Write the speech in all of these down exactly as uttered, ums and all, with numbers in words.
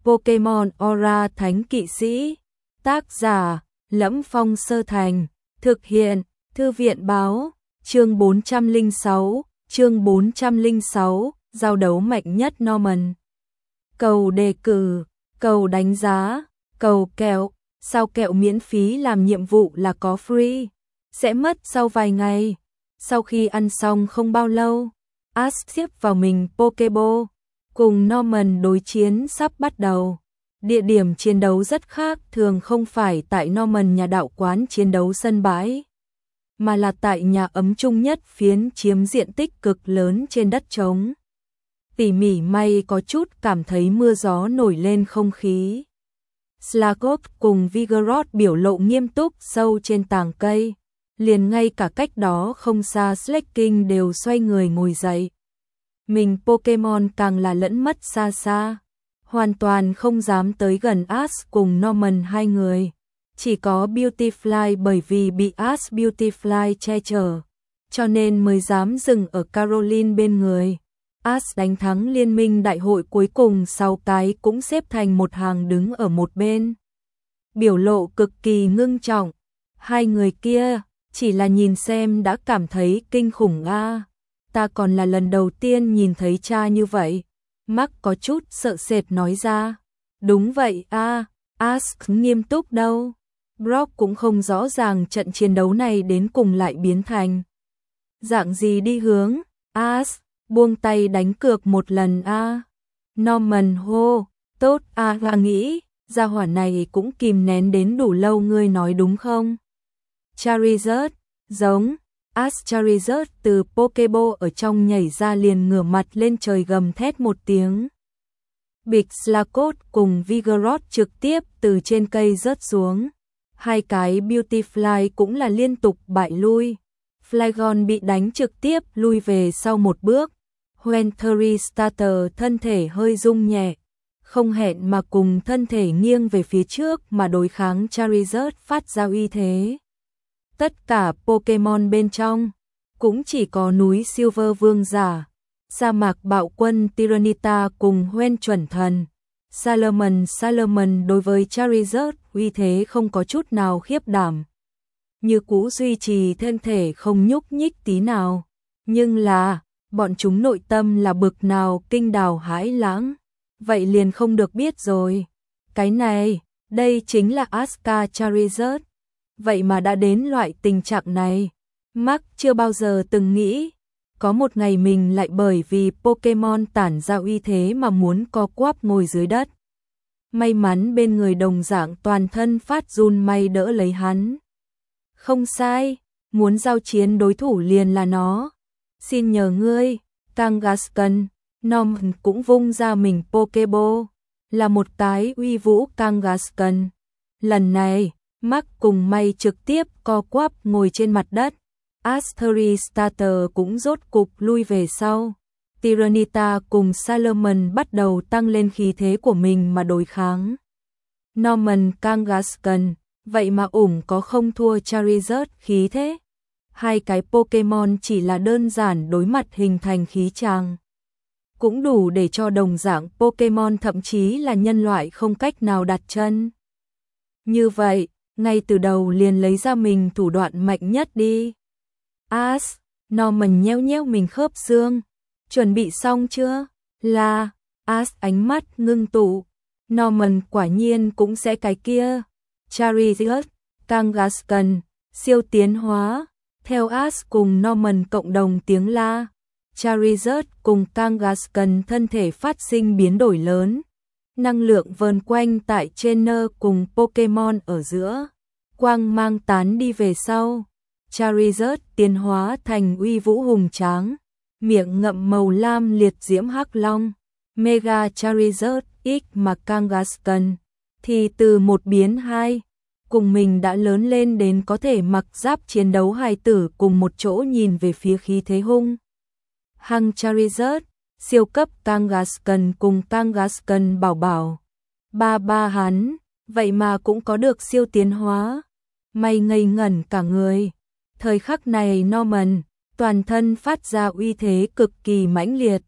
Pokemon Aura Thánh Kỵ Sĩ. Tác giả: Lẫm Phong Sơ Thành. Thực hiện: Thư viện báo. Chương bốn trăm lẻ sáu, chương bốn trăm lẻ sáu, giao đấu mạnh nhất Norman. Cầu đề cử, cầu đánh giá, cầu kẹo, sao kẹo miễn phí làm nhiệm vụ là có free, sẽ mất sau vài ngày. Sau khi ăn xong không bao lâu, Ash xếp vào mình Pokeball, cùng Norman đối chiến sắp bắt đầu. Địa điểm chiến đấu rất khác, thường không phải tại Norman nhà đạo quán chiến đấu sân bãi, mà là tại nhà ấm chung nhất phiến chiếm diện tích cực lớn trên đất trống. Tỉ mỉ may có chút cảm thấy mưa gió nổi lên không khí. Sluggot cùng Vigoroth biểu lộ nghiêm túc sâu trên tàng cây, liền ngay cả cách đó không xa Slaking đều xoay người ngồi dậy. Mình Pokemon càng là lẫn mất xa xa, hoàn toàn không dám tới gần Ash cùng Norman hai người. Chỉ có Beautifly bởi vì bị Ash Beautifly che chở, cho nên mới dám dừng ở Caroline bên người. Ash đánh thắng liên minh đại hội cuối cùng sáu cái cũng xếp thành một hàng đứng ở một bên, biểu lộ cực kỳ ngưng trọng. Hai người kia chỉ là nhìn xem đã cảm thấy kinh khủng a. À, ta còn là lần đầu tiên nhìn thấy cha như vậy. Mark có chút sợ sệt nói ra. Đúng vậy a. À, Ash nghiêm túc đâu. Brock cũng không rõ ràng trận chiến đấu này đến cùng lại biến thành dạng gì đi hướng. Ash buông tay đánh cược một lần a. À. Norman hô, tốt a, à, nghĩ, gia hỏa này cũng kìm nén đến đủ lâu, ngươi nói đúng không? Charizard, giống. Ash Charizard từ Pokeball ở trong nhảy ra liền ngửa mặt lên trời gầm thét một tiếng. Big Sluggot cùng Vigoroth trực tiếp từ trên cây rớt xuống. Hai cái Beautifly cũng là liên tục bại lui. Flygon bị đánh trực tiếp lui về sau một bước. Huentary Starter thân thể hơi rung nhẹ, không hẹn mà cùng thân thể nghiêng về phía trước mà đối kháng Charizard phát ra uy thế. Tất cả Pokemon bên trong, cũng chỉ có núi Silver Vương giả, sa mạc bạo quân Tyranitar cùng Hoenn chuẩn thần. Salomon Salomon đối với Charizard uy thế không có chút nào khiếp đảm, như cũ duy trì thân thể không nhúc nhích tí nào. Nhưng là, bọn chúng nội tâm là bực nào kinh đào hãi lãng, vậy liền không được biết rồi. Cái này, đây chính là Asuka Charizard, vậy mà đã đến loại tình trạng này. Mark chưa bao giờ từng nghĩ, có một ngày mình lại bởi vì Pokemon tản ra uy thế mà muốn co quắp ngồi dưới đất. May mắn bên người đồng dạng toàn thân phát run may đỡ lấy hắn. Không sai, muốn giao chiến đối thủ liền là nó. Xin nhờ ngươi, Kangaskhan. Norman cũng vung ra mình Pokeball, là một cái uy vũ Kangaskhan. Lần này, Mark cùng may trực tiếp co quắp ngồi trên mặt đất. Ashbury Starter cũng rốt cục lui về sau. Tyranitar cùng Salomon bắt đầu tăng lên khí thế của mình mà đối kháng. Norman Kangaskhan, vậy mà ủng có không thua Charizard khí thế. Hai cái Pokemon chỉ là đơn giản đối mặt hình thành khí tràng, cũng đủ để cho đồng dạng Pokemon thậm chí là nhân loại không cách nào đặt chân. Như vậy, ngay từ đầu liền lấy ra mình thủ đoạn mạnh nhất đi. Ash, Norman nheo nheo mình khớp xương. Chuẩn bị xong chưa? Là, Ash ánh mắt ngưng tụ. Norman quả nhiên cũng sẽ cái kia. Charizard, Kangaskhan, siêu tiến hóa. Theo Ash cùng Norman cộng đồng tiếng la, Charizard cùng Kangaskhan thân thể phát sinh biến đổi lớn. Năng lượng vờn quanh tại trainer cùng Pokemon ở giữa. Quang mang tán đi về sau. Charizard tiến hóa thành uy vũ hùng tráng, miệng ngậm màu lam liệt diễm hắc long. Mega Charizard X mà Kangaskhan thì từ một biến hai, cùng mình đã lớn lên đến có thể mặc giáp chiến đấu hài tử cùng một chỗ nhìn về phía khí thế hung hăng Charizard. Siêu cấp Kangaskhan cùng Kangaskhan bảo bảo. Ba ba hắn, vậy mà cũng có được siêu tiến hóa. May ngây ngẩn cả người. Thời khắc này Norman, toàn thân phát ra uy thế cực kỳ mãnh liệt.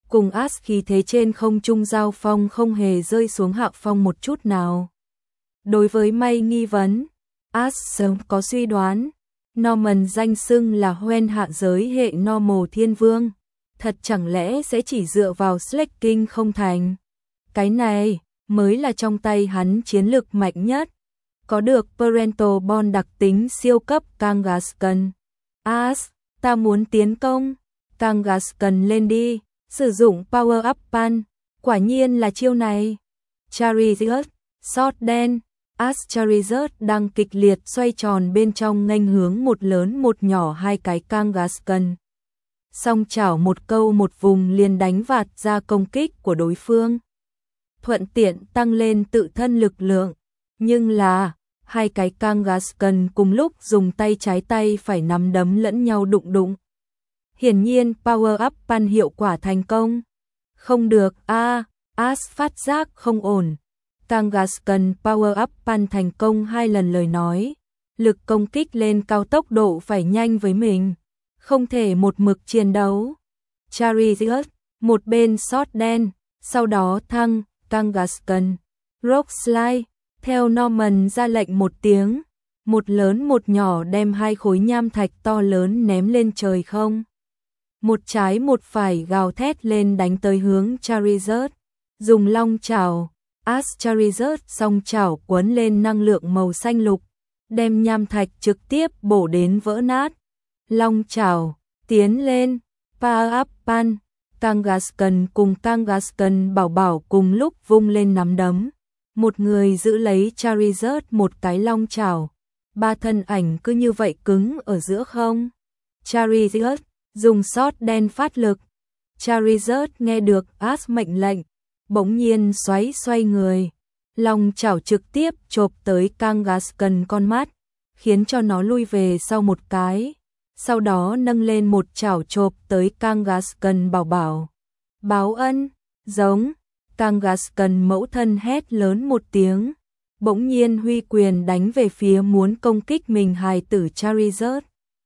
cùng As khí thế trên không trung giao phong không hề rơi xuống hạ phong một chút nào. Đối với May nghi vấn, As sớm có suy đoán, Norman danh xưng là Hoen hạ giới hệ normal thiên vương, thật chẳng lẽ sẽ chỉ dựa vào Slacking không thành. Cái này mới là trong tay hắn chiến lực mạnh nhất, có được Parental Bond đặc tính siêu cấp Kangaskhan. As, ta muốn tiến công, Kangaskhan lên đi, sử dụng Power Up Punch, quả nhiên là chiêu này. Charizard, Sword đen, As Charizard đang kịch liệt xoay tròn bên trong nghênh hướng một lớn một nhỏ hai cái Kangaskhan. Song chảo một câu một vùng liền đánh vạt ra công kích của đối phương. Thuận tiện tăng lên tự thân lực lượng, nhưng là hai cái Kangaskhan cùng lúc dùng tay trái tay phải nắm đấm lẫn nhau đụng đụng. Hiển nhiên Power Up Punch hiệu quả thành công. Không được a, à, As phát giác không ổn. Kangaskhan Power Up Punch thành công hai lần lời nói, lực công kích lên cao tốc độ phải nhanh với mình, không thể một mực chiến đấu. Charizard, một bên Sword đen, sau đó thăng, Kangaskhan, Rock Slide, theo Norman ra lệnh một tiếng, một lớn một nhỏ đem hai khối nham thạch to lớn ném lên trời không. Một trái một phải gào thét lên đánh tới hướng Charizard, dùng long chảo, As Charizard song chảo quấn lên năng lượng màu xanh lục, đem nham thạch trực tiếp bổ đến vỡ nát. Long chảo, tiến lên, Power Up Punch, Kangaskhan cùng Kangaskhan bảo bảo cùng lúc vung lên nắm đấm. Một người giữ lấy Charizard một cái long chảo, ba thân ảnh cứ như vậy cứng ở giữa không. Charizard dùng Sword đen phát lực. Charizard nghe được As mệnh lệnh, bỗng nhiên xoáy xoay người, long chảo trực tiếp chộp tới Kangaskhan con mắt, khiến cho nó lui về sau một cái, sau đó nâng lên một chảo chộp tới Kangaskhan bảo bảo. Báo ân, giống, Kangaskhan mẫu thân hét lớn một tiếng, bỗng nhiên huy quyền đánh về phía muốn công kích mình hài tử Charizard.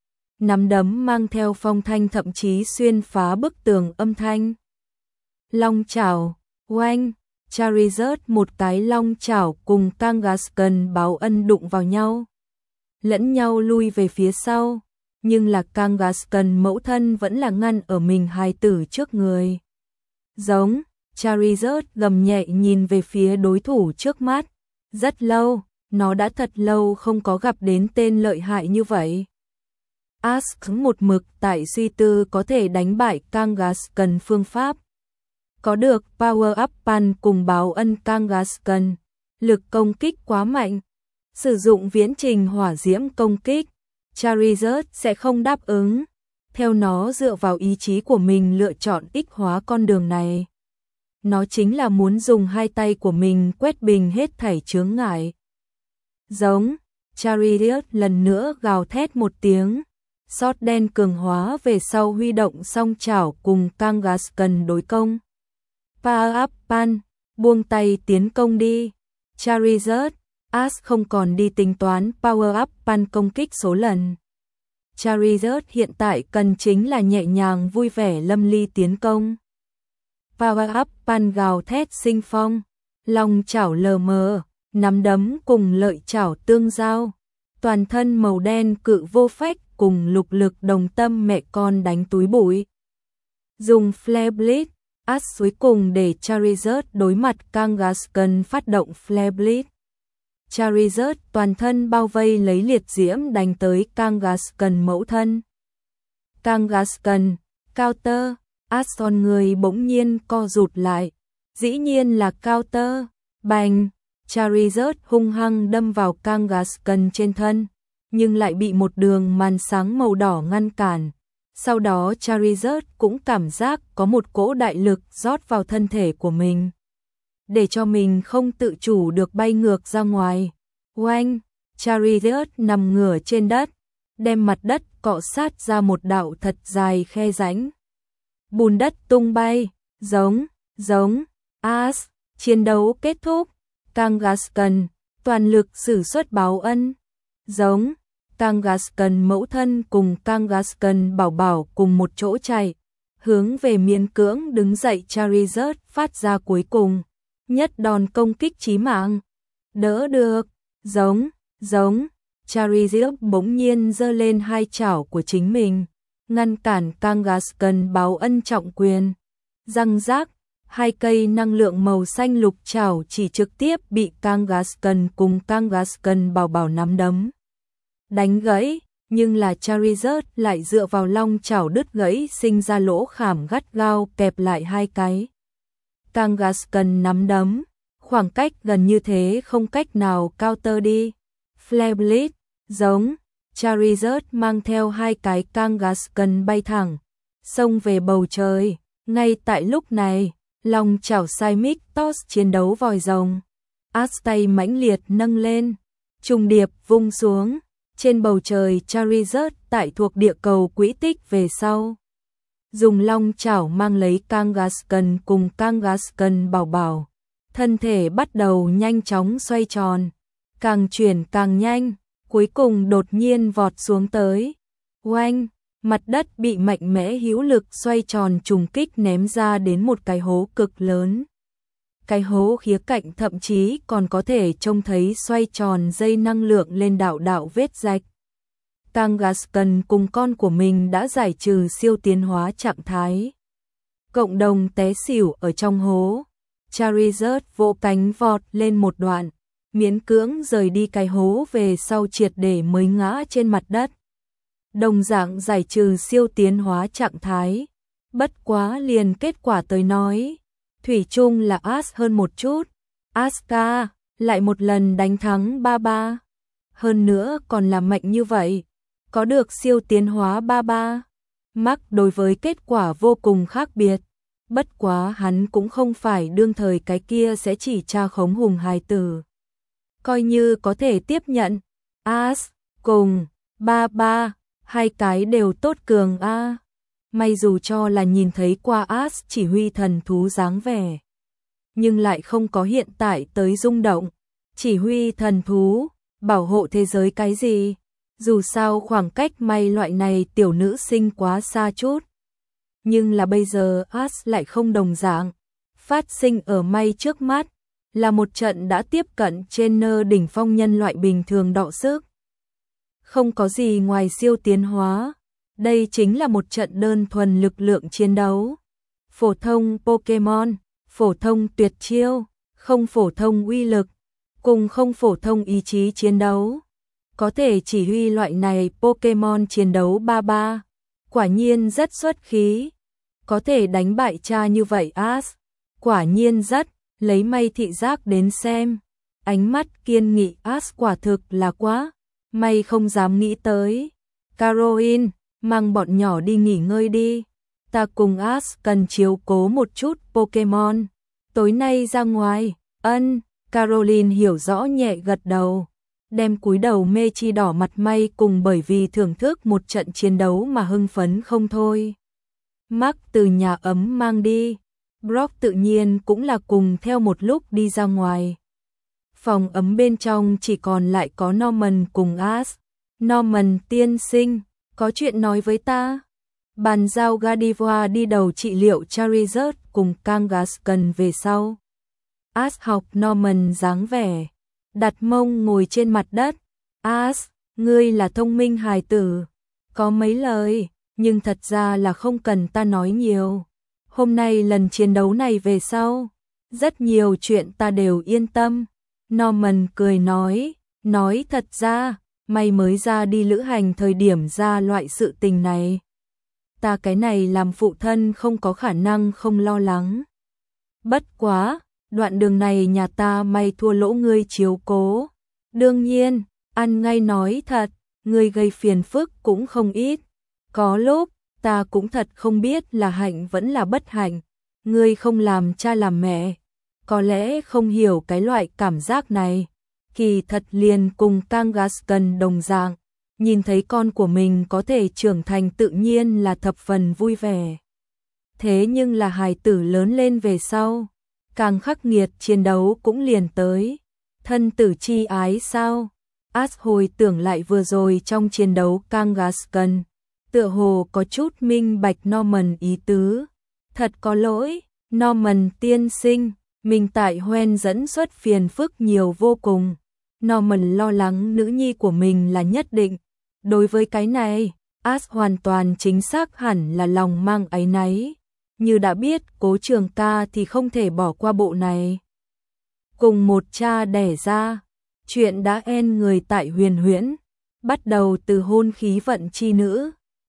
Nắm đấm mang theo phong thanh thậm chí xuyên phá bức tường âm thanh. Long chảo, oanh, Charizard một cái long chảo cùng Kangaskhan báo ân đụng vào nhau, lẫn nhau lui về phía sau, nhưng là Kangaskhan mẫu thân vẫn là ngăn ở mình hài tử trước người. Giống, Charizard gầm nhẹ nhìn về phía đối thủ trước mắt, rất lâu, nó đã thật lâu không có gặp đến tên lợi hại như vậy. As một mực tại suy tư có thể đánh bại Kangaskhan phương pháp. Có được Power Up Punch cùng báo ân Kangaskhan, lực công kích quá mạnh. Sử dụng viễn trình hỏa diễm công kích, Charizard sẽ không đáp ứng. Theo nó dựa vào ý chí của mình lựa chọn ích hóa con đường này. Nó chính là muốn dùng hai tay của mình quét bình hết thảy chướng ngại. Giống, Charizard lần nữa gào thét một tiếng. Sword đen cường hóa về sau huy động song chảo cùng Kangaskhan đối công. Power Up Punch, buông tay tiến công đi. Charizard, As không còn đi tính toán Power Up Punch công kích số lần. Charizard hiện tại cần chính là nhẹ nhàng vui vẻ lâm ly tiến công. Power Up Punch gào thét sinh phong, long chảo lờ mờ, nắm đấm cùng lợi chảo tương giao. Toàn thân màu đen cự vô phách cùng lục lực đồng tâm mẹ con đánh túi bụi. Dùng Flare Blitz, As cuối cùng để Charizard đối mặt Kangaskhan phát động Flare Blitz. Charizard toàn thân bao vây lấy liệt diễm đánh tới Kangaskhan mẫu thân. Kangaskhan, counter, As con người bỗng nhiên co rụt lại. Dĩ nhiên là counter, bành, Charizard hung hăng đâm vào Kangaskhan trên thân, nhưng lại bị một đường màn sáng màu đỏ ngăn cản. Sau đó Charizard cũng cảm giác có một cỗ đại lực rót vào thân thể của mình, để cho mình không tự chủ được bay ngược ra ngoài. Oanh, Charizard nằm ngửa trên đất, đem mặt đất cọ sát ra một đạo thật dài khe rãnh. Bùn đất tung bay, giống, giống, As, chiến đấu kết thúc. Kangaskhan, toàn lực sử xuất báo ân, giống, Kangaskhan mẫu thân cùng Kangaskhan bảo bảo cùng một chỗ chạy. hướng về miễn cưỡng đứng dậy Charizard phát ra cuối cùng, nhất đòn công kích chí mạng. Đỡ được, giống, giống, Charizard bỗng nhiên giơ lên hai chảo của chính mình, ngăn cản Kangaskhan báo ân trọng quyền. Răng rác, hai cây năng lượng màu xanh lục chảo chỉ trực tiếp bị Kangaskhan cùng Kangaskhan bảo bảo nắm đấm đánh gãy, nhưng là Charizard lại dựa vào long chảo đứt gãy sinh ra lỗ khảm gắt gao kẹp lại hai cái Kangaskhan nắm đấm, khoảng cách gần như thế không cách nào counter đi. Flare Blitz, giống, Charizard mang theo hai cái Kangaskhan bay thẳng, xông về bầu trời. Ngay tại lúc này, long chảo Seismic Toss chiến đấu vòi rồng, Ash tay mãnh liệt nâng lên, trùng điệp vung xuống, trên bầu trời Charizard tại thuộc địa cầu quỹ tích về sau. Dùng long chảo mang lấy Kangaskhan cùng Kangaskhan bảo bảo, thân thể bắt đầu nhanh chóng xoay tròn, càng chuyển càng nhanh, cuối cùng đột nhiên vọt xuống tới. Oanh, mặt đất bị mạnh mẽ hữu lực xoay tròn trùng kích ném ra đến một cái hố cực lớn. Cái hố khía cạnh thậm chí còn có thể trông thấy xoay tròn dây năng lượng lên đạo đạo vết rạch. Kangaskhan cùng con của mình đã giải trừ siêu tiến hóa trạng thái, cộng đồng té xỉu ở trong hố. Charizard vỗ cánh vọt lên một đoạn, miễn cưỡng rời đi cái hố về sau triệt để mới ngã trên mặt đất. Đồng dạng giải trừ siêu tiến hóa trạng thái, bất quá liền kết quả tới nói, thủy chung là Ash hơn một chút. Asuka lại một lần đánh thắng ba ba, hơn nữa còn là mạnh như vậy, có được siêu tiến hóa ba ba. Mark đối với kết quả vô cùng khác biệt, bất quá hắn cũng không phải đương thời cái kia sẽ chỉ tra khống hùng hài tử, coi như có thể tiếp nhận. Ash cùng ba ba, hai cái đều tốt cường a. À. May dù cho là nhìn thấy qua Ash chỉ huy thần thú dáng vẻ, nhưng lại không có hiện tại tới rung động. Chỉ huy thần thú, bảo hộ thế giới cái gì? Dù sao khoảng cách may loại này tiểu nữ sinh quá xa chút. Nhưng là bây giờ Ash lại không đồng dạng. Phát sinh ở may trước mắt, là một trận đã tiếp cận trên nơ đỉnh phong nhân loại bình thường đọ sức. Không có gì ngoài siêu tiến hóa. Đây chính là một trận đơn thuần lực lượng chiến đấu. Phổ thông Pokemon, phổ thông tuyệt chiêu, không phổ thông uy lực, cùng không phổ thông ý chí chiến đấu. Có thể chỉ huy loại này Pokemon chiến đấu ba ba, quả nhiên rất xuất khí. Có thể đánh bại cha như vậy Ash, quả nhiên rất, lấy may thị giác đến xem. Ánh mắt kiên nghị Ash quả thực là quá, may không dám nghĩ tới. Caroline, mang bọn nhỏ đi nghỉ ngơi đi. Ta cùng Ash cần chiếu cố một chút Pokemon. Tối nay ra ngoài, ân, Caroline hiểu rõ nhẹ gật đầu. Đem cúi đầu mê chi đỏ mặt may cùng bởi vì thưởng thức một trận chiến đấu mà hưng phấn không thôi. Mark từ nhà ấm mang đi. Brock tự nhiên cũng là cùng theo một lúc đi ra ngoài. Phòng ấm bên trong chỉ còn lại có Norman cùng Ash. Norman tiên sinh, có chuyện nói với ta. Bàn giao Gardevoir đi đầu trị liệu Charizard cùng Kangaskhan về sau. Ash học Norman dáng vẻ, đặt mông ngồi trên mặt đất. Ash, ngươi là thông minh hài tử, có mấy lời, nhưng thật ra là không cần ta nói nhiều. Hôm nay lần chiến đấu này về sau, rất nhiều chuyện ta đều yên tâm. Norman cười nói, nói thật ra, mày mới ra đi lữ hành thời điểm ra loại sự tình này. Ta cái này làm phụ thân không có khả năng không lo lắng. Bất quá, đoạn đường này nhà ta may thua lỗ ngươi chiếu cố. Đương nhiên, ăn ngay nói thật, ngươi gây phiền phức cũng không ít. Có lúc, ta cũng thật không biết là hạnh vẫn là bất hạnh. Ngươi không làm cha làm mẹ, có lẽ không hiểu cái loại cảm giác này. Kỳ thật liền cùng Kangaskhan đồng dạng, nhìn thấy con của mình có thể trưởng thành tự nhiên là thập phần vui vẻ. Thế nhưng là hài tử lớn lên về sau, càng khắc nghiệt chiến đấu cũng liền tới. Thân tử chi ái sao? Ash hồi tưởng lại vừa rồi trong chiến đấu Kangaskhan, tựa hồ có chút minh bạch Norman ý tứ. Thật có lỗi, Norman tiên sinh, mình tại Hoen dẫn xuất phiền phức nhiều vô cùng. Norman lo lắng nữ nhi của mình là nhất định. Đối với cái này, Ash hoàn toàn chính xác hẳn là lòng mang áy náy. Như đã biết Cố Trường Ca thì không thể bỏ qua bộ này. Cùng một cha đẻ ra, chuyện đã en người tại Huyền Huyễn, bắt đầu từ hôn khí vận chi nữ,